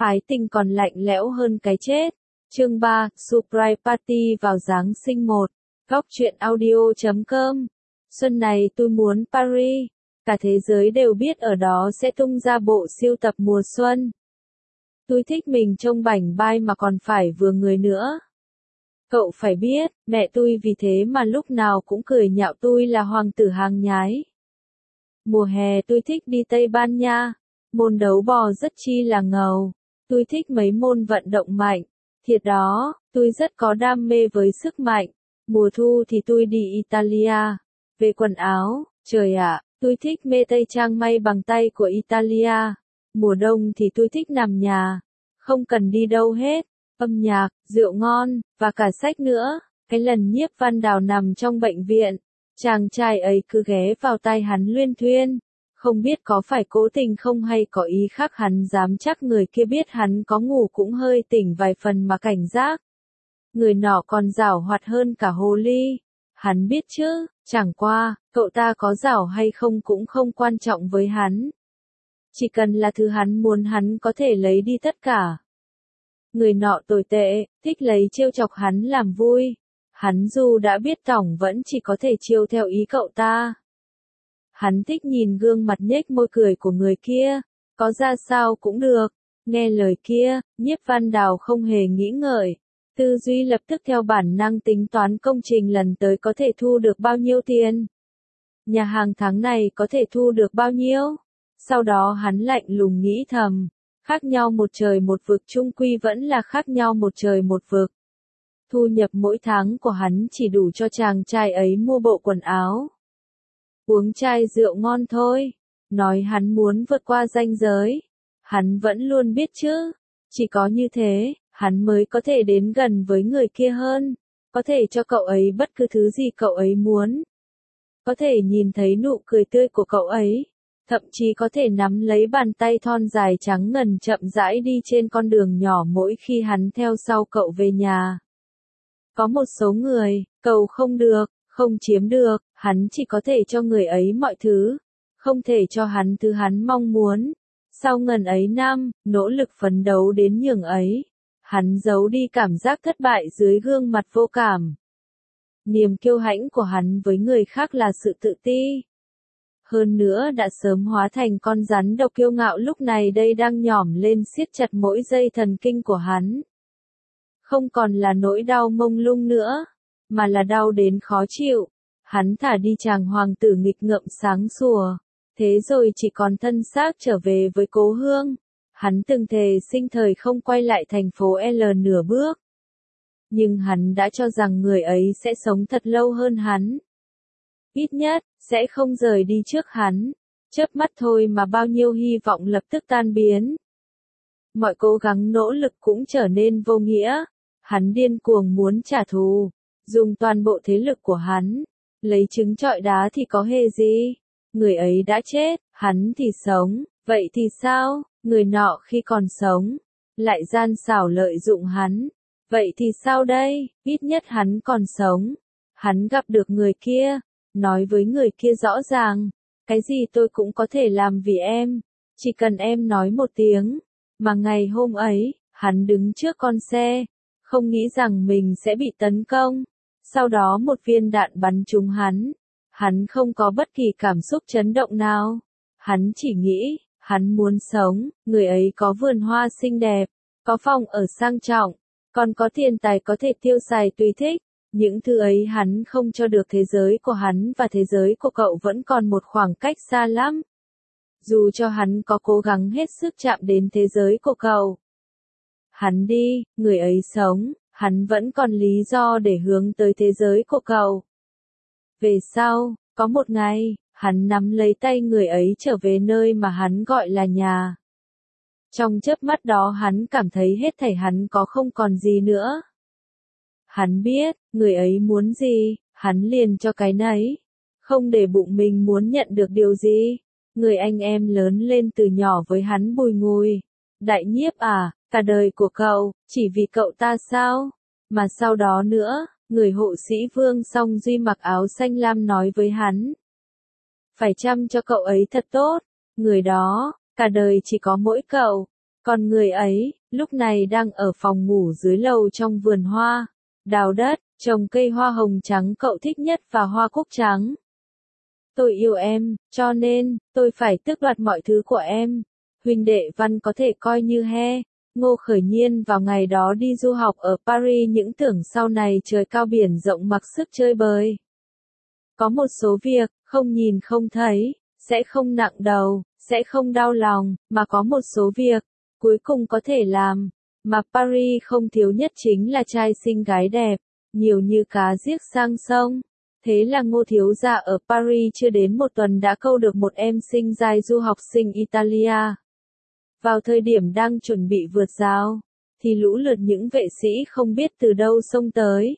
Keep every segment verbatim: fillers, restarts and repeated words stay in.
Ái tình còn lạnh lẽo hơn cái chết. Chương ba, Surprise Party vào Giáng sinh một. Góc truyện audio chấm com. Xuân này tôi muốn Paris. Cả thế giới đều biết ở đó sẽ tung ra bộ siêu tập mùa xuân. Tôi thích mình trông bảnh bai mà còn phải vừa người nữa. Cậu phải biết, mẹ tôi vì thế mà lúc nào cũng cười nhạo tôi là hoàng tử hàng nhái. Mùa hè tôi thích đi Tây Ban Nha. Môn đấu bò rất chi là ngầu. Tôi thích mấy môn vận động mạnh. Thiệt đó, tôi rất có đam mê với sức mạnh. Mùa thu thì tôi đi Italia. Về quần áo, trời ạ, tôi thích mê tây trang may bằng tay của Italia. Mùa đông thì tôi thích nằm nhà. Không cần đi đâu hết. Âm nhạc, rượu ngon, và cả sách nữa. Cái lần Nhiếp Văn Đào nằm trong bệnh viện, chàng trai ấy cứ ghé vào tai hắn luyên thuyên. Không biết có phải cố tình không hay có ý khác, hắn dám chắc người kia biết hắn có ngủ cũng hơi tỉnh vài phần mà cảnh giác. Người nọ còn giảo hoạt hơn cả hồ ly. Hắn biết chứ, chẳng qua, cậu ta có giảo hay không cũng không quan trọng với hắn. Chỉ cần là thứ hắn muốn hắn có thể lấy đi tất cả. Người nọ tồi tệ, thích lấy trêu chọc hắn làm vui. Hắn dù đã biết tổng vẫn chỉ có thể chiêu theo ý cậu ta. Hắn thích nhìn gương mặt nhếch môi cười của người kia, có ra sao cũng được. Nghe lời kia, Nhiếp Văn Đào không hề nghĩ ngợi. Tư duy lập tức theo bản năng tính toán công trình lần tới có thể thu được bao nhiêu tiền. Nhà hàng tháng này có thể thu được bao nhiêu. Sau đó hắn lạnh lùng nghĩ thầm, khác nhau một trời một vực chung quy vẫn là khác nhau một trời một vực. Thu nhập mỗi tháng của hắn chỉ đủ cho chàng trai ấy mua bộ quần áo. Uống chai rượu ngon thôi. Nói hắn muốn vượt qua ranh giới. Hắn vẫn luôn biết chứ. Chỉ có như thế, hắn mới có thể đến gần với người kia hơn. Có thể cho cậu ấy bất cứ thứ gì cậu ấy muốn. Có thể nhìn thấy nụ cười tươi của cậu ấy. Thậm chí có thể nắm lấy bàn tay thon dài trắng ngần chậm rãi đi trên con đường nhỏ mỗi khi hắn theo sau cậu về nhà. Có một số người, cầu không được, không chiếm được, hắn chỉ có thể cho người ấy mọi thứ, không thể cho hắn thứ hắn mong muốn. Sau ngần ấy năm, nỗ lực phấn đấu đến nhường ấy, hắn giấu đi cảm giác thất bại dưới gương mặt vô cảm. Niềm kiêu hãnh của hắn với người khác là sự tự ti. Hơn nữa đã sớm hóa thành con rắn độc kiêu ngạo lúc này đây đang nhỏm lên siết chặt mỗi dây thần kinh của hắn. Không còn là nỗi đau mông lung nữa, mà là đau đến khó chịu. Hắn thả đi chàng hoàng tử nghịch ngợm sáng sủa, thế rồi chỉ còn thân xác trở về với cố hương. Hắn từng thề sinh thời không quay lại thành phố L nửa bước. Nhưng hắn đã cho rằng người ấy sẽ sống thật lâu hơn hắn. Ít nhất, sẽ không rời đi trước hắn. Chớp mắt thôi mà bao nhiêu hy vọng lập tức tan biến. Mọi cố gắng nỗ lực cũng trở nên vô nghĩa. Hắn điên cuồng muốn trả thù, dùng toàn bộ thế lực của hắn, lấy trứng trọi đá thì có hề gì. Người ấy đã chết, hắn thì sống, vậy thì sao? Người nọ khi còn sống, lại gian xảo lợi dụng hắn, vậy thì sao đây? Ít nhất hắn còn sống. Hắn gặp được người kia, nói với người kia rõ ràng, cái gì tôi cũng có thể làm vì em, chỉ cần em nói một tiếng. Mà ngày hôm ấy, hắn đứng trước con xe, không nghĩ rằng mình sẽ bị tấn công. Sau đó một viên đạn bắn trúng hắn. Hắn không có bất kỳ cảm xúc chấn động nào. Hắn chỉ nghĩ, hắn muốn sống. Người ấy có vườn hoa xinh đẹp, có phòng ở sang trọng, còn có tiền tài có thể tiêu xài tùy thích. Những thứ ấy hắn không cho được. Thế giới của hắn và thế giới của cậu vẫn còn một khoảng cách xa lắm. Dù cho hắn có cố gắng hết sức chạm đến thế giới của cậu. Hắn đi, người ấy sống, hắn vẫn còn lý do để hướng tới thế giới của cậu. Về sau, có một ngày, hắn nắm lấy tay người ấy trở về nơi mà hắn gọi là nhà. Trong chớp mắt đó hắn cảm thấy hết thảy hắn có không còn gì nữa. Hắn biết, người ấy muốn gì, hắn liền cho cái nấy. Không để bụng mình muốn nhận được điều gì. Người anh em lớn lên từ nhỏ với hắn bùi ngùi. Đại Nhiếp à, cả đời của cậu, chỉ vì cậu ta sao? Mà sau đó nữa, người hộ sĩ Vương Song Duy mặc áo xanh lam nói với hắn. Phải chăm cho cậu ấy thật tốt. Người đó, cả đời chỉ có mỗi cậu. Còn người ấy, lúc này đang ở phòng ngủ dưới lầu trong vườn hoa, đào đất, trồng cây hoa hồng trắng cậu thích nhất và hoa cúc trắng. Tôi yêu em, cho nên, tôi phải tước đoạt mọi thứ của em. Huynh đệ Văn có thể coi như he. Ngô Khởi Nhiên vào ngày đó đi du học ở Paris những tưởng sau này trời cao biển rộng mặc sức chơi bời. Có một số việc, không nhìn không thấy, sẽ không nặng đầu, sẽ không đau lòng, mà có một số việc, cuối cùng có thể làm, mà Paris không thiếu nhất chính là trai xinh gái đẹp, nhiều như cá giết sang sông. Thế là Ngô thiếu gia ở Paris chưa đến một tuần đã câu được một em xinh giai du học sinh Italia. Vào thời điểm đang chuẩn bị vượt rào, thì lũ lượt những vệ sĩ không biết từ đâu xông tới.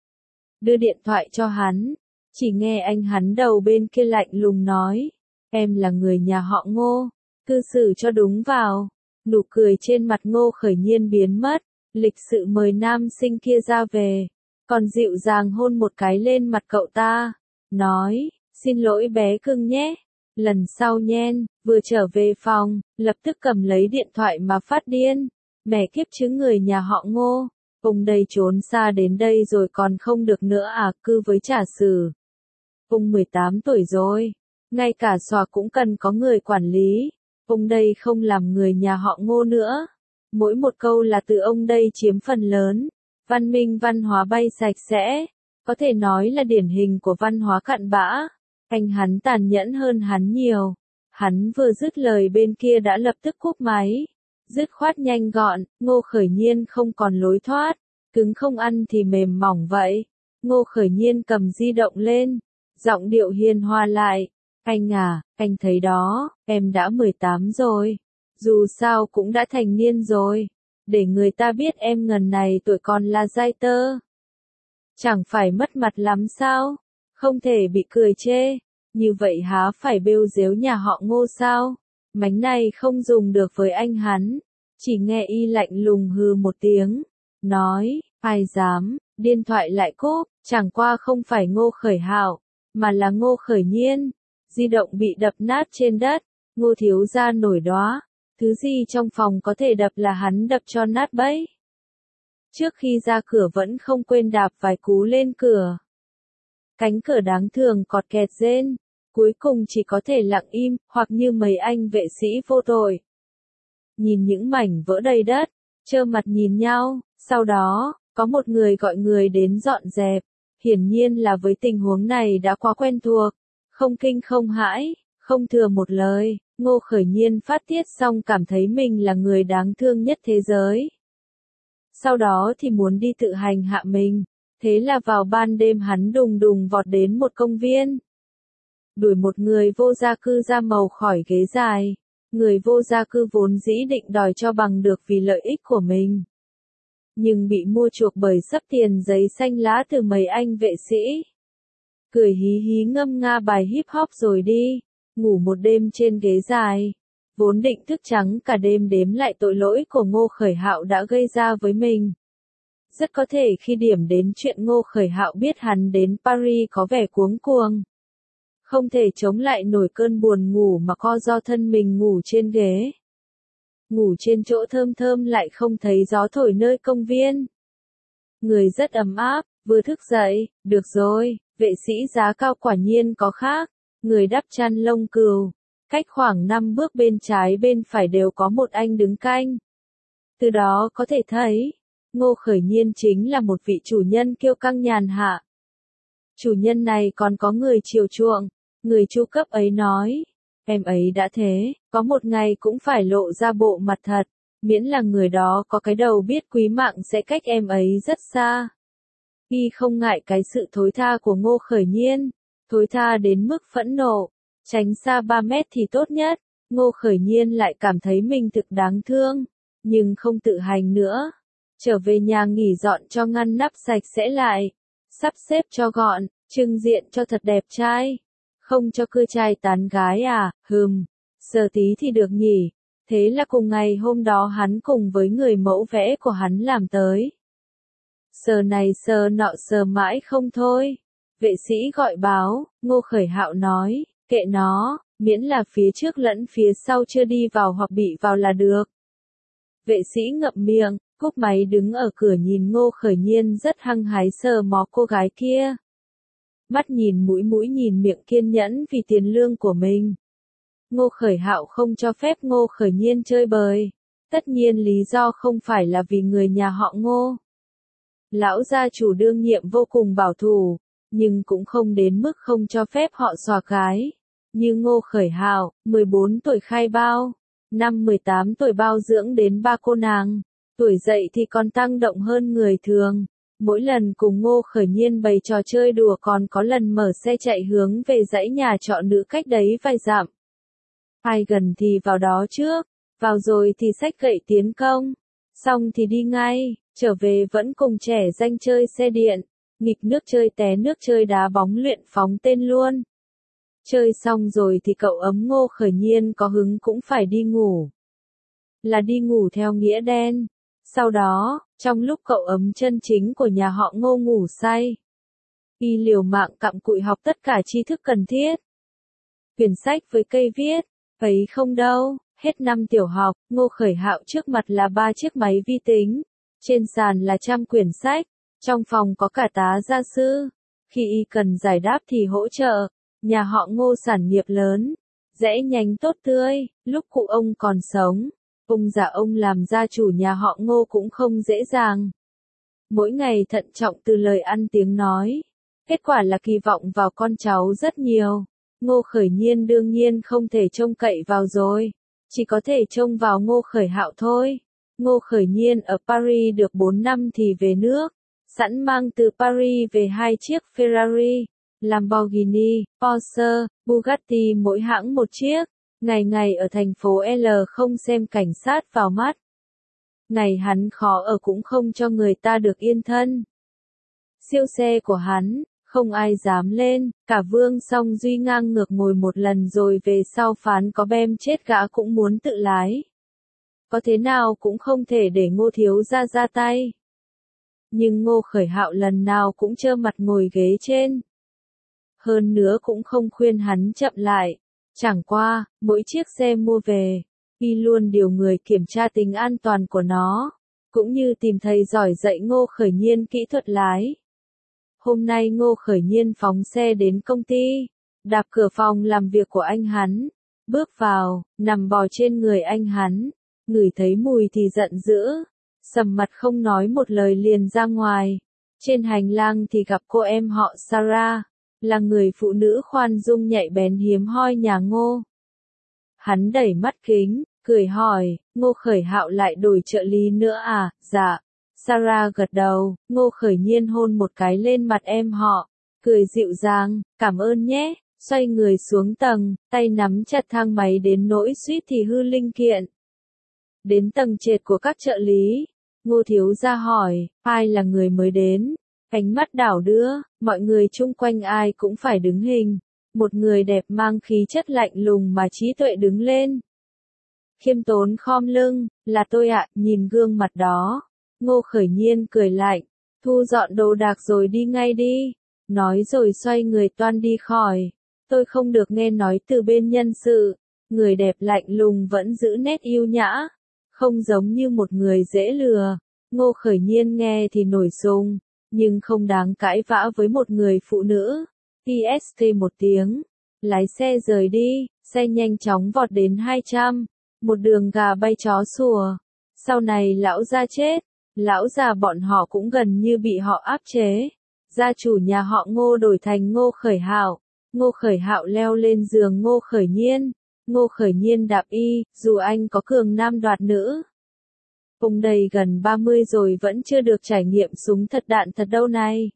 Đưa điện thoại cho hắn, chỉ nghe anh hắn đầu bên kia lạnh lùng nói, em là người nhà họ Ngô, cư xử cho đúng vào. Nụ cười trên mặt Ngô Khởi Nhiên biến mất, lịch sự mời nam sinh kia ra về, còn dịu dàng hôn một cái lên mặt cậu ta, nói, xin lỗi bé cưng nhé, lần sau nhen. Vừa trở về phòng, lập tức cầm lấy điện thoại mà phát điên, mẹ kiếp chứ người nhà họ Ngô, ông đây trốn xa đến đây rồi còn không được nữa à, cư với trả xử. Ông mười tám tuổi rồi, ngay cả xòa cũng cần có người quản lý, ông đây không làm người nhà họ Ngô nữa. Mỗi một câu là từ ông đây chiếm phần lớn, văn minh văn hóa bay sạch sẽ, có thể nói là điển hình của văn hóa cặn bã. Anh hắn tàn nhẫn hơn hắn nhiều. Hắn vừa dứt lời bên kia đã lập tức cúp máy. Dứt khoát nhanh gọn, Ngô Khởi Nhiên không còn lối thoát. Cứng không ăn thì mềm mỏng vậy. Ngô Khởi Nhiên cầm di động lên. Giọng điệu hiền hòa lại. Anh à, anh thấy đó, em đã mười tám rồi. Dù sao cũng đã thành niên rồi. Để người ta biết em ngần này tuổi còn là giai tơ. Chẳng phải mất mặt lắm sao? Không thể bị cười chê. Như vậy há phải bêu dếu nhà họ Ngô sao? Mánh này không dùng được với anh hắn. Chỉ nghe y lạnh lùng hừ một tiếng. Nói, ai dám, điện thoại lại cúp, chẳng qua không phải Ngô Khởi Hạo, mà là Ngô Khởi Nhiên. Di động bị đập nát trên đất, Ngô thiếu gia nổi đoá. Thứ gì trong phòng có thể đập là hắn đập cho nát bấy. Trước khi ra cửa vẫn không quên đạp vài cú lên cửa. Cánh cửa đáng thường cọt kẹt rên, cuối cùng chỉ có thể lặng im, hoặc như mấy anh vệ sĩ vô tội. Nhìn những mảnh vỡ đầy đất, trơ mặt nhìn nhau, sau đó, có một người gọi người đến dọn dẹp, hiển nhiên là với tình huống này đã quá quen thuộc, không kinh không hãi, không thừa một lời, Ngô Khởi Nhiên phát tiết xong cảm thấy mình là người đáng thương nhất thế giới. Sau đó thì muốn đi tự hành hạ mình. Thế là vào ban đêm hắn đùng đùng vọt đến một công viên. Đuổi một người vô gia cư da màu khỏi ghế dài. Người vô gia cư vốn dĩ định đòi cho bằng được vì lợi ích của mình. Nhưng bị mua chuộc bởi sấp tiền giấy xanh lá từ mấy anh vệ sĩ. Cười hí hí ngâm nga bài hip hop rồi đi. Ngủ một đêm trên ghế dài. Vốn định thức trắng cả đêm đếm lại tội lỗi của Ngô Khởi Hạo đã gây ra với mình. Rất có thể khi điểm đến chuyện Ngô Khởi Hạo biết hắn đến Paris có vẻ cuống cuồng. Không thể chống lại nổi cơn buồn ngủ mà co do thân mình ngủ trên ghế. Ngủ trên chỗ thơm thơm lại không thấy gió thổi nơi công viên. Người rất ấm áp, vừa thức dậy, được rồi, vệ sĩ giá cao quả nhiên có khác. Người đắp chăn lông cừu. Cách khoảng năm bước bên trái bên phải đều có một anh đứng canh. Từ đó có thể thấy, Ngô Khởi Nhiên chính là một vị chủ nhân kiêu căng nhàn hạ. Chủ nhân này còn có người chiều chuộng, người chu cấp ấy nói, em ấy đã thế, có một ngày cũng phải lộ ra bộ mặt thật, miễn là người đó có cái đầu biết quý mạng sẽ cách em ấy rất xa. Y không ngại cái sự thối tha của Ngô Khởi Nhiên, thối tha đến mức phẫn nộ, tránh xa ba mét thì tốt nhất. Ngô Khởi Nhiên lại cảm thấy mình thực đáng thương, nhưng không tự hành nữa. Trở về nhà nghỉ dọn cho ngăn nắp sạch sẽ lại, sắp xếp cho gọn, trưng diện cho thật đẹp trai. Không cho cưa trai tán gái à, hừm, sờ tí thì được nhỉ. Thế là cùng ngày hôm đó hắn cùng với người mẫu vẽ của hắn làm tới. Sờ này sờ nọ sờ mãi không thôi. Vệ sĩ gọi báo, Ngô Khởi Hạo nói, kệ nó, miễn là phía trước lẫn phía sau chưa đi vào hoặc bị vào là được. Vệ sĩ ngậm miệng, cúp máy đứng ở cửa nhìn Ngô Khởi Nhiên rất hăng hái sờ mó cô gái kia. Mắt nhìn mũi mũi nhìn miệng kiên nhẫn vì tiền lương của mình. Ngô Khởi Hạo không cho phép Ngô Khởi Nhiên chơi bời. Tất nhiên lý do không phải là vì người nhà họ Ngô. Lão gia chủ đương nhiệm vô cùng bảo thủ, nhưng cũng không đến mức không cho phép họ xòa gái. Như Ngô Khởi Hạo, mười bốn tuổi khai bao, năm mười tám tuổi bao dưỡng đến ba cô nàng, tuổi dậy thì còn tăng động hơn người thường. Mỗi lần cùng Ngô Khởi Nhiên bày trò chơi đùa còn có lần mở xe chạy hướng về dãy nhà trọ nữ cách đấy vài dặm. Ai gần thì vào đó trước, vào rồi thì xách gậy tiến công, xong thì đi ngay, trở về vẫn cùng trẻ danh chơi xe điện, nghịch nước chơi té nước chơi đá bóng luyện phóng tên luôn. Chơi xong rồi thì cậu ấm Ngô Khởi Nhiên có hứng cũng phải đi ngủ. Là đi ngủ theo nghĩa đen. Sau đó, trong lúc cậu ấm chân chính của nhà họ Ngô ngủ say, y liều mạng cặm cụi học tất cả tri thức cần thiết. Quyển sách với cây viết, ấy không đâu, hết năm tiểu học, Ngô Khởi Hạo trước mặt là ba chiếc máy vi tính, trên sàn là trăm quyển sách, trong phòng có cả tá gia sư. Khi y cần giải đáp thì hỗ trợ, nhà họ Ngô sản nghiệp lớn, rẽ nhánh tốt tươi, lúc cụ ông còn sống. Ông già ông làm gia chủ nhà họ Ngô cũng không dễ dàng. Mỗi ngày thận trọng từ lời ăn tiếng nói. Kết quả là kỳ vọng vào con cháu rất nhiều. Ngô Khởi Nhiên đương nhiên không thể trông cậy vào rồi. Chỉ có thể trông vào Ngô Khởi Hạo thôi. Ngô Khởi Nhiên ở Paris được bốn năm thì về nước. Sẵn mang từ Paris về hai chiếc Ferrari, Lamborghini, Porsche, Bugatti mỗi hãng một chiếc. Ngày ngày ở thành phố L không xem cảnh sát vào mắt. Ngày hắn khó ở cũng không cho người ta được yên thân. Siêu xe của hắn, không ai dám lên, cả Vương Song Duy ngang ngược ngồi một lần rồi về sau phán có bem chết gã cũng muốn tự lái. Có thế nào cũng không thể để Ngô thiếu gia ra tay. Nhưng Ngô Khởi Hạo lần nào cũng trơ mặt ngồi ghế trên. Hơn nữa cũng không khuyên hắn chậm lại. Chẳng qua, mỗi chiếc xe mua về, y luôn điều người kiểm tra tính an toàn của nó, cũng như tìm thầy giỏi dạy Ngô Khởi Nhiên kỹ thuật lái. Hôm nay Ngô Khởi Nhiên phóng xe đến công ty, đạp cửa phòng làm việc của anh hắn, bước vào, nằm bò trên người anh hắn, ngửi thấy mùi thì giận dữ, sầm mặt không nói một lời liền ra ngoài. Trên hành lang thì gặp cô em họ Sarah, là người phụ nữ khoan dung nhạy bén hiếm hoi nhà Ngô. Hắn đẩy mắt kính, cười hỏi, Ngô Khởi Hạo lại đổi trợ lý nữa à? Dạ. Sarah gật đầu, Ngô Khởi Nhiên hôn một cái lên mặt em họ, cười dịu dàng, cảm ơn nhé, xoay người xuống tầng, tay nắm chặt thang máy đến nỗi suýt thì hư linh kiện. Đến tầng trệt của các trợ lý, Ngô thiếu gia hỏi, ai là người mới đến? Ánh mắt đảo đưa, mọi người chung quanh ai cũng phải đứng hình. Một người đẹp mang khí chất lạnh lùng mà trí tuệ đứng lên. Khiêm tốn khom lưng, là tôi ạ, nhìn gương mặt đó. Ngô Khởi Nhiên cười lạnh, thu dọn đồ đạc rồi đi ngay đi. Nói rồi xoay người toan đi khỏi. Tôi không được nghe nói từ bên nhân sự. Người đẹp lạnh lùng vẫn giữ nét yêu nhã. Không giống như một người dễ lừa. Ngô Khởi Nhiên nghe thì nổi sùng. Nhưng không đáng cãi vã với một người phụ nữ. i ét tê một tiếng. Lái xe rời đi, xe nhanh chóng vọt đến hai trăm. Một đường gà bay chó sủa. Sau này lão gia chết. Lão già bọn họ cũng gần như bị họ áp chế. Gia chủ nhà họ Ngô đổi thành Ngô Khởi Hạo. Ngô Khởi Hạo leo lên giường Ngô Khởi Nhiên. Ngô Khởi Nhiên đạp y, dù anh có cường nam đoạt nữ. Ông đầy gần ba mươi rồi vẫn chưa được trải nghiệm súng thật đạn thật đâu này.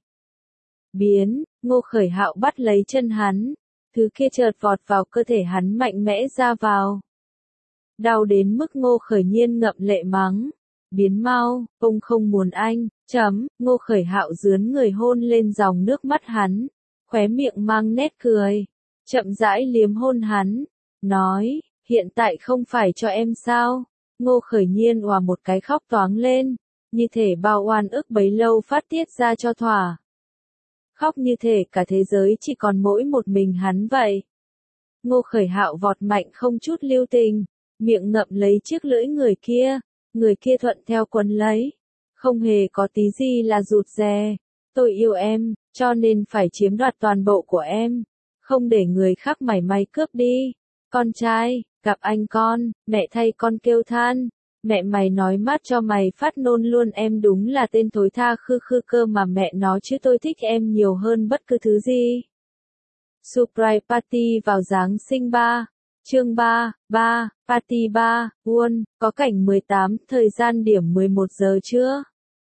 Biến, Ngô Khởi Hạo bắt lấy chân hắn. Thứ kia chợt vọt vào cơ thể hắn mạnh mẽ ra vào. Đau đến mức Ngô Khởi Nhiên ngậm lệ mắng. Biến mau, ông không muốn anh, chấm, Ngô Khởi Hạo dướn người hôn lên dòng nước mắt hắn. Khóe miệng mang nét cười. Chậm rãi liếm hôn hắn. Nói, hiện tại không phải cho em sao? Ngô Khởi Nhiên òa một cái khóc toáng lên, như thể bao oan ức bấy lâu phát tiết ra cho thỏa. Khóc như thể cả thế giới chỉ còn mỗi một mình hắn vậy. Ngô Khởi Hạo vọt mạnh không chút lưu tình, miệng ngậm lấy chiếc lưỡi người kia, Người kia thuận theo quấn lấy. Không hề có tí gì là rụt rè. Tôi yêu em, cho nên phải chiếm đoạt toàn bộ của em. Không để người khác mảy may cướp đi. Con trai, gặp anh con, mẹ thay con kêu than. Mẹ mày nói mát cho mày phát nôn luôn, em đúng là tên thối tha khư khư cơ mà mẹ nó chứ tôi thích em nhiều hơn bất cứ thứ gì. Surprise Party vào Giáng sinh ba. Chương ba, ba, Party ba, Won, có cảnh mười tám, thời gian điểm mười một giờ trưa.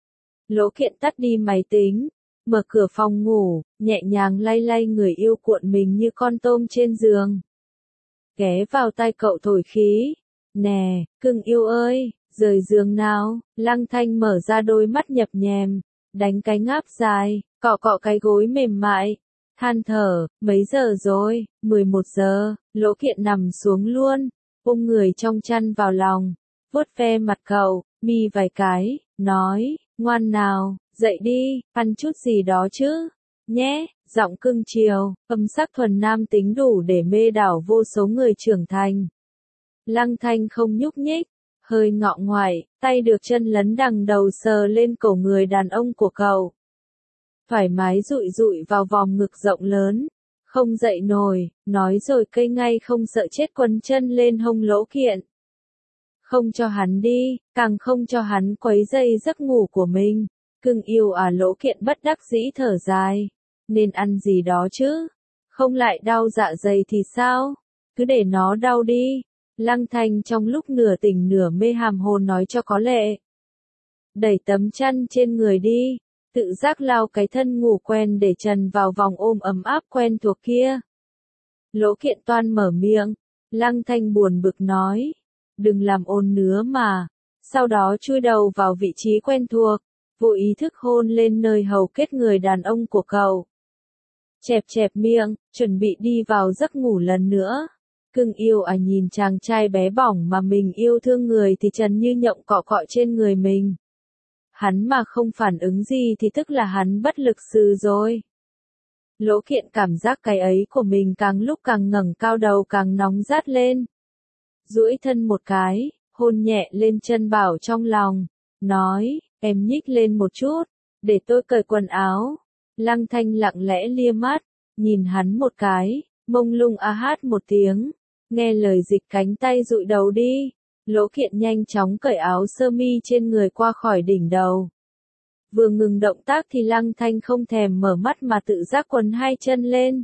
Lỗ Kiện tắt đi máy tính, mở cửa phòng ngủ, nhẹ nhàng lay lay người yêu cuộn mình như con tôm trên giường. Ghé vào tai cậu thổi khí. Nè, cưng yêu ơi, rời giường nào. Lăng Thanh mở ra đôi mắt nhập nhèm, đánh cái ngáp dài, cọ cọ cái gối mềm mại. Than thở, mấy giờ rồi? mười một giờ. Lỗ Kiện nằm xuống luôn, ôm người trong chăn vào lòng, vuốt ve mặt cậu, mi vài cái, nói, ngoan nào, dậy đi, ăn chút gì đó chứ, nhé. Giọng cưng chiều, âm sắc thuần nam tính đủ để mê đảo vô số người trưởng thành. Lăng Thanh không nhúc nhích, hơi ngọ ngoại, tay được chân lấn đằng đầu sờ lên cổ người đàn ông của cậu. Thoải mái dụi dụi vào vòng ngực rộng lớn, không dậy nổi, nói rồi cây ngay không sợ chết quấn chân lên hông Lỗ Kiện. Không cho hắn đi, càng không cho hắn quấy rầy giấc ngủ của mình. Cưng yêu à, Lỗ Kiện bất đắc dĩ thở dài. Nên ăn gì đó chứ, không lại đau dạ dày thì sao, cứ để nó đau đi. Lăng Thanh trong lúc nửa tỉnh nửa mê hàm hồn nói cho có lệ. Đẩy tấm chăn trên người đi, tự giác lao cái thân ngủ quen để trần vào vòng ôm ấm áp quen thuộc kia. Lỗ Kiện toan mở miệng, Lăng Thanh buồn bực nói, đừng làm ồn nữa mà. Sau đó chui đầu vào vị trí quen thuộc, vô ý thức hôn lên nơi hầu kết người đàn ông của cậu. Chẹp chẹp miệng, chuẩn bị đi vào giấc ngủ lần nữa. Cưng yêu à, nhìn chàng trai bé bỏng mà mình yêu thương người thì trần như nhộng cọ cọ trên người mình. Hắn mà không phản ứng gì thì tức là hắn bất lực sự rồi. Lỗ Kiện cảm giác cái ấy của mình càng lúc càng ngẩng cao đầu càng nóng rát lên. Duỗi thân một cái, hôn nhẹ lên chân bảo trong lòng, nói, em nhích lên một chút, để tôi cởi quần áo. Lăng Thanh lặng lẽ lia mắt, nhìn hắn một cái, mông lung a hát một tiếng, nghe lời dịch cánh tay dụi đầu đi. Lỗ Kiện nhanh chóng cởi áo sơ mi trên người qua khỏi đỉnh đầu. Vừa ngừng động tác thì Lăng Thanh không thèm mở mắt mà tự giác quấn hai chân lên.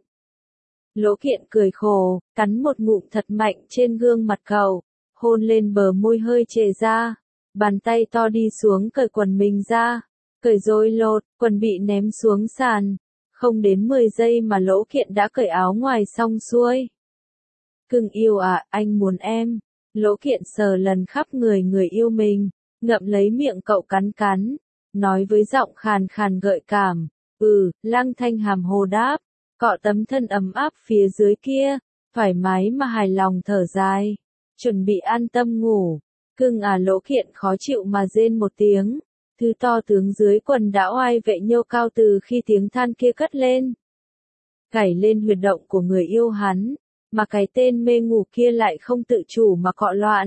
Lỗ Kiện cười khổ, cắn một ngụm thật mạnh trên gương mặt cậu, hôn lên bờ môi hơi trề ra, bàn tay to đi xuống cởi quần mình ra, cởi rồi lột, quần bị ném xuống sàn, không đến mười giây mà Lỗ Kiện đã cởi áo ngoài xong xuôi. Cưng yêu à, anh muốn em. Lỗ Kiện sờ lần khắp người người yêu mình, ngậm lấy miệng cậu cắn cắn, nói với giọng khàn khàn gợi cảm, ừ. Lăng Thanh hàm hồ đáp, cọ tấm thân ấm áp phía dưới kia, thoải mái mà hài lòng thở dài, chuẩn bị an tâm ngủ. Cưng à, Lỗ Kiện khó chịu mà rên một tiếng, thứ to tướng dưới quần đã oai vệ nhô cao từ khi tiếng than kia cất lên. Gảy lên huyệt động của người yêu hắn, mà cái tên mê ngủ kia lại không tự chủ mà cọ loạn.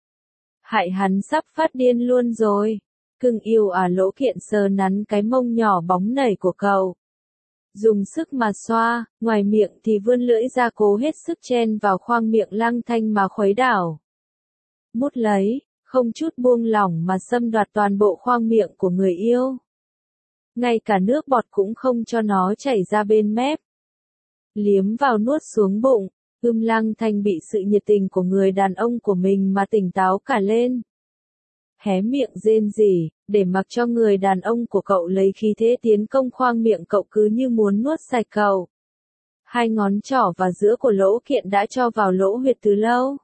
Hại hắn sắp phát điên luôn rồi. Cưng yêu à, Lỗ Kiện sờ nắn cái mông nhỏ bóng nảy của cậu. Dùng sức mà xoa, ngoài miệng thì vươn lưỡi ra cố hết sức chen vào khoang miệng Lăng Thanh mà khuấy đảo. Mút lấy, không chút buông lỏng mà xâm đoạt toàn bộ khoang miệng của người yêu. Ngay cả nước bọt cũng không cho nó chảy ra bên mép. Liếm vào nuốt xuống bụng. Ưm Lăng Thanh bị sự nhiệt tình của người đàn ông của mình mà tỉnh táo cả lên. Hé miệng rên rỉ, để mặc cho người đàn ông của cậu lấy khí thế tiến công khoang miệng cậu cứ như muốn nuốt sạch cậu. Hai ngón trỏ và giữa của Lỗ Kiện đã cho vào lỗ huyệt từ lâu.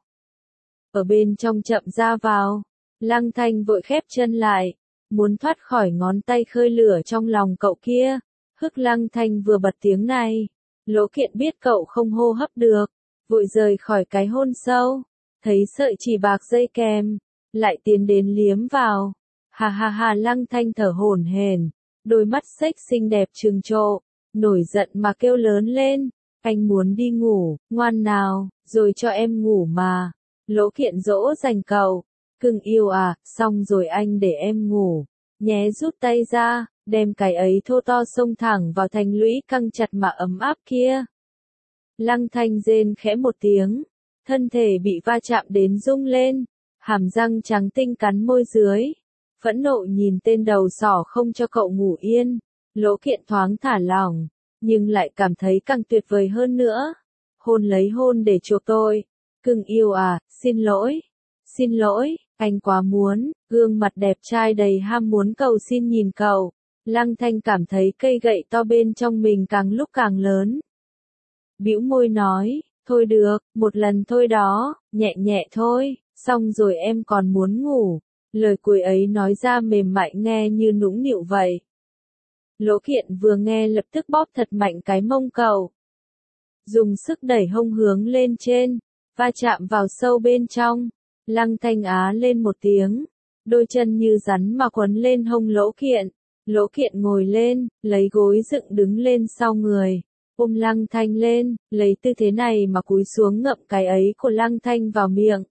Ở bên trong chậm ra vào, Lăng Thanh vội khép chân lại, muốn thoát khỏi ngón tay khơi lửa trong lòng cậu kia. Hức Lăng Thanh vừa bật tiếng này, Lỗ Kiện biết cậu không hô hấp được. Vội rời khỏi cái hôn sâu, thấy sợi chỉ bạc dây kèm, lại tiến đến liếm vào. Ha ha ha, Lăng Thanh thở hổn hển, đôi mắt xếch xinh đẹp trừng trộ, nổi giận mà kêu lớn lên, anh muốn đi ngủ, ngoan nào, rồi cho em ngủ mà. Lỗ Kiện dỗ dành cậu, Cưng yêu à, xong rồi anh để em ngủ. Nhé rút tay ra, đem cái ấy thô to xông thẳng vào thành lũy căng chặt mà ấm áp kia. Lăng Thanh rên khẽ một tiếng, thân thể bị va chạm đến rung lên, hàm răng trắng tinh cắn môi dưới. Phẫn nộ nhìn tên đầu sỏ không cho cậu ngủ yên, Lỗ Kiện thoáng thả lỏng, nhưng lại cảm thấy càng tuyệt vời hơn nữa. Hôn lấy hôn để chuộc tôi. Cưng yêu à, xin lỗi. Xin lỗi, anh quá muốn, gương mặt đẹp trai đầy ham muốn cầu xin nhìn cậu. Lăng Thanh cảm thấy cây gậy to bên trong mình càng lúc càng lớn. Bĩu môi nói, thôi được, một lần thôi đó, nhẹ nhẹ thôi, xong rồi em còn muốn ngủ. Lời cuối ấy nói ra mềm mại nghe như nũng nịu vậy. Lỗ Kiện vừa nghe lập tức bóp thật mạnh cái mông cậu. Dùng sức đẩy hông hướng lên trên, va chạm vào sâu bên trong. Lăng Thanh á lên một tiếng, đôi chân như rắn mà quấn lên hông Lỗ Kiện. Lỗ Kiện ngồi lên, lấy gối dựng đứng lên sau người, ôm Lăng Thanh lên, lấy tư thế này mà cúi xuống ngậm cái ấy của Lăng Thanh vào miệng.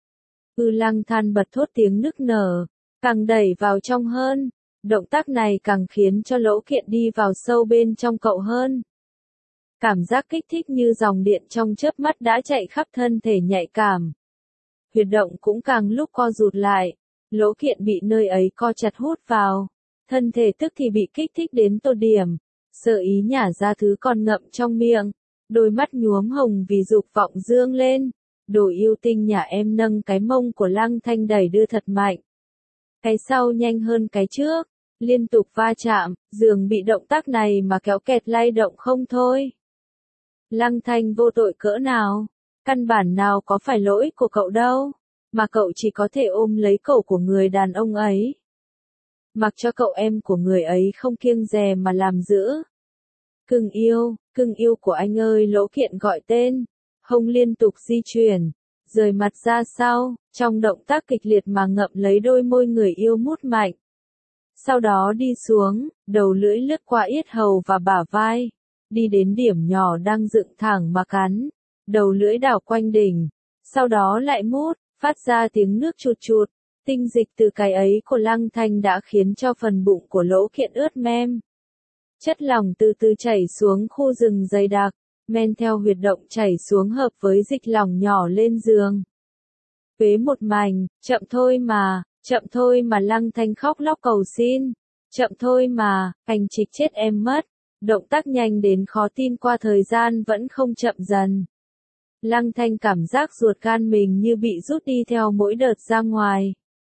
Ư Lăng than bật thốt tiếng nức nở, càng đẩy vào trong hơn. Động tác này càng khiến cho Lỗ Kiện đi vào sâu bên trong cậu hơn. Cảm giác kích thích như dòng điện trong chớp mắt đã chạy khắp thân thể nhạy cảm. Huyệt động cũng càng lúc co rụt lại, Lỗ Kiện bị nơi ấy co chặt hút vào. Thân thể tức thì bị kích thích đến tột điểm, sợ ý nhả ra thứ còn ngậm trong miệng. Đôi mắt nhuốm hồng vì dục vọng dương lên. Đồ yêu tinh nhà em nâng cái mông của Lăng Thanh đẩy đưa thật mạnh. Cái sau nhanh hơn cái trước, liên tục va chạm, giường bị động tác này mà kéo kẹt lay động không thôi. Lăng Thanh vô tội cỡ nào, căn bản nào có phải lỗi của cậu đâu, mà cậu chỉ có thể ôm lấy cổ của người đàn ông ấy. Mặc cho cậu em của người ấy không kiêng dè mà làm giữ. Cưng yêu, cưng yêu của anh ơi, Lỗ Kiện gọi tên, hông liên tục di chuyển, rời mặt ra sau, trong động tác kịch liệt mà ngậm lấy đôi môi người yêu mút mạnh. Sau đó đi xuống, đầu lưỡi lướt qua yết hầu và bả vai, đi đến điểm nhỏ đang dựng thẳng mà cắn, đầu lưỡi đảo quanh đỉnh, sau đó lại mút, phát ra tiếng nước chụt chụt. Tinh dịch từ cái ấy của Lăng Thanh đã khiến cho phần bụng của Lỗ Kiện ướt mem. Chất lỏng từ từ chảy xuống khu rừng dày đặc, men theo huyệt động chảy xuống hợp với dịch lỏng nhỏ lên giường. Vế một mảnh, chậm thôi mà, chậm thôi mà Lăng Thanh khóc lóc cầu xin. Chậm thôi mà, anh trịch chết em mất. Động tác nhanh đến khó tin qua thời gian vẫn không chậm dần. Lăng Thanh cảm giác ruột gan mình như bị rút đi theo mỗi đợt ra ngoài.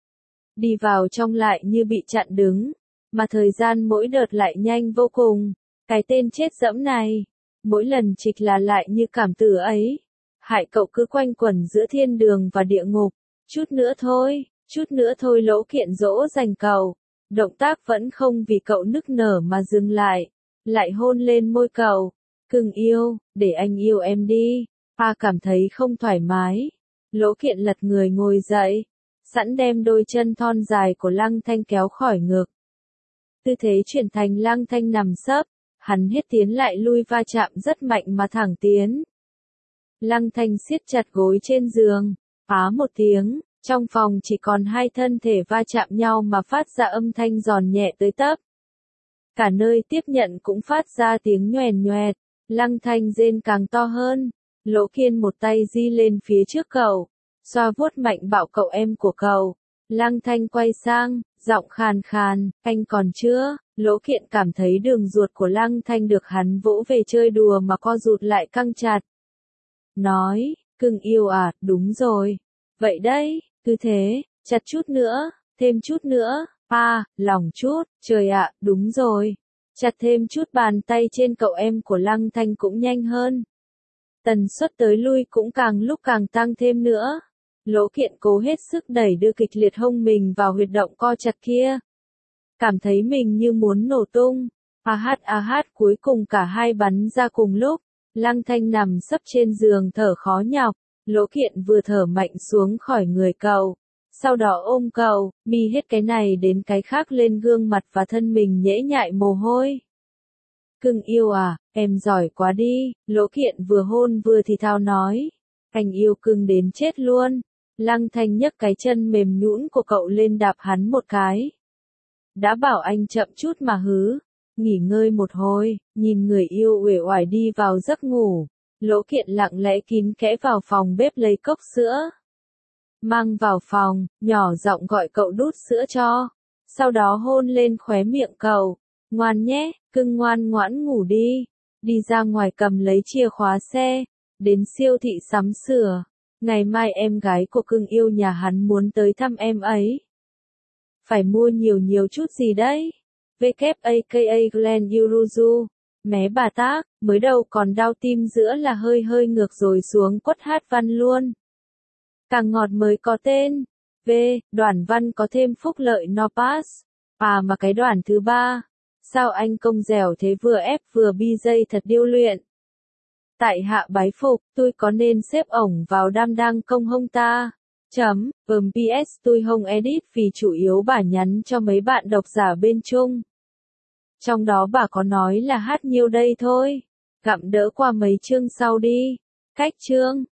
Đi vào trong lại như bị chặn đứng, mà thời gian mỗi đợt lại nhanh vô cùng. Cái tên chết dẫm này, mỗi lần trịch là lại như cảm tử ấy. Hại cậu cứ quanh quẩn giữa thiên đường và địa ngục. Chút nữa thôi, chút nữa thôi Lỗ Kiện dỗ dành cậu. Động tác vẫn không vì cậu nức nở mà dừng lại. Lại hôn lên môi cậu. Cưng yêu, để anh yêu em đi. Pa cảm thấy không thoải mái. Lỗ Kiện lật người ngồi dậy, sẵn đem đôi chân thon dài của Lăng Thanh kéo khỏi ngực. Tư thế chuyển thành Lăng Thanh nằm sấp, hắn hết tiến lại lui va chạm rất mạnh mà thẳng tiến. Lăng Thanh siết chặt gối trên giường, phá một tiếng, trong phòng chỉ còn hai thân thể va chạm nhau mà phát ra âm thanh giòn nhẹ tới tấp. Cả nơi tiếp nhận cũng phát ra tiếng nhoèn nhoẹt, Lăng Thanh rên càng to hơn. Lỗ Kiên một tay di lên phía trước cậu, xoa vuốt mạnh bạo cậu em của cậu. Lăng Thanh quay sang, giọng khàn khàn, anh còn chưa? Lỗ Kiện cảm thấy đường ruột của Lăng Thanh được hắn vỗ về chơi đùa mà co rụt lại căng chặt. Nói, cưng yêu à, đúng rồi. Vậy đấy, cứ thế, chặt chút nữa, thêm chút nữa, à, lòng chút, trời ạ, đúng rồi. Chặt thêm chút bàn tay trên cậu em của Lăng Thanh cũng nhanh hơn. Tần suất tới lui cũng càng lúc càng tăng thêm nữa. Lỗ Kiện cố hết sức đẩy đưa kịch liệt hông mình vào huyệt động co chặt kia. Cảm thấy mình như muốn nổ tung. A hát a hát cuối cùng cả hai bắn ra cùng lúc. Lăng Thanh nằm sấp trên giường thở khó nhọc. Lỗ Kiện vừa thở mạnh xuống khỏi người cậu. Sau đó ôm cậu, mi hết cái này đến cái khác lên gương mặt và thân mình nhễ nhại mồ hôi. Cưng yêu à, em giỏi quá đi, Lỗ Kiện vừa hôn vừa thì thào nói. Anh yêu cưng đến chết luôn. Lăng Thanh nhấc cái chân mềm nhũn của cậu lên đạp hắn một cái. Đã bảo anh chậm chút mà hứ, nghỉ ngơi một hồi, nhìn người yêu uể oải đi vào giấc ngủ. Lỗ Kiện lặng lẽ kín kẽ vào phòng bếp lấy cốc sữa. Mang vào phòng, nhỏ giọng gọi cậu đút sữa cho. Sau đó hôn lên khóe miệng cậu. Ngoan nhé, cưng ngoan ngoãn ngủ đi. Đi ra ngoài cầm lấy chìa khóa xe. Đến siêu thị sắm sửa. Ngày mai em gái của cưng yêu nhà hắn muốn tới thăm em ấy. Phải mua nhiều nhiều chút gì đấy? vê kép a ca Glen Yuruzu. Mé bà tác, mới đầu còn đau tim giữa là hơi hơi ngược rồi xuống quất hát văn luôn. Càng ngọt mới có tên. V, đoạn văn có thêm phúc lợi no pass. À mà cái đoạn thứ ba. Sao anh công dẻo thế vừa ép vừa bi dây thật điêu luyện. Tại hạ bái phục, tôi có nên xếp ổng vào đam đang công hông ta? Chấm, ừm pê ét tôi không edit vì chủ yếu bà nhắn cho mấy bạn độc giả bên chung. Trong đó bà có nói là hát nhiêu đây thôi. Gặm đỡ qua mấy chương sau đi. Cách chương.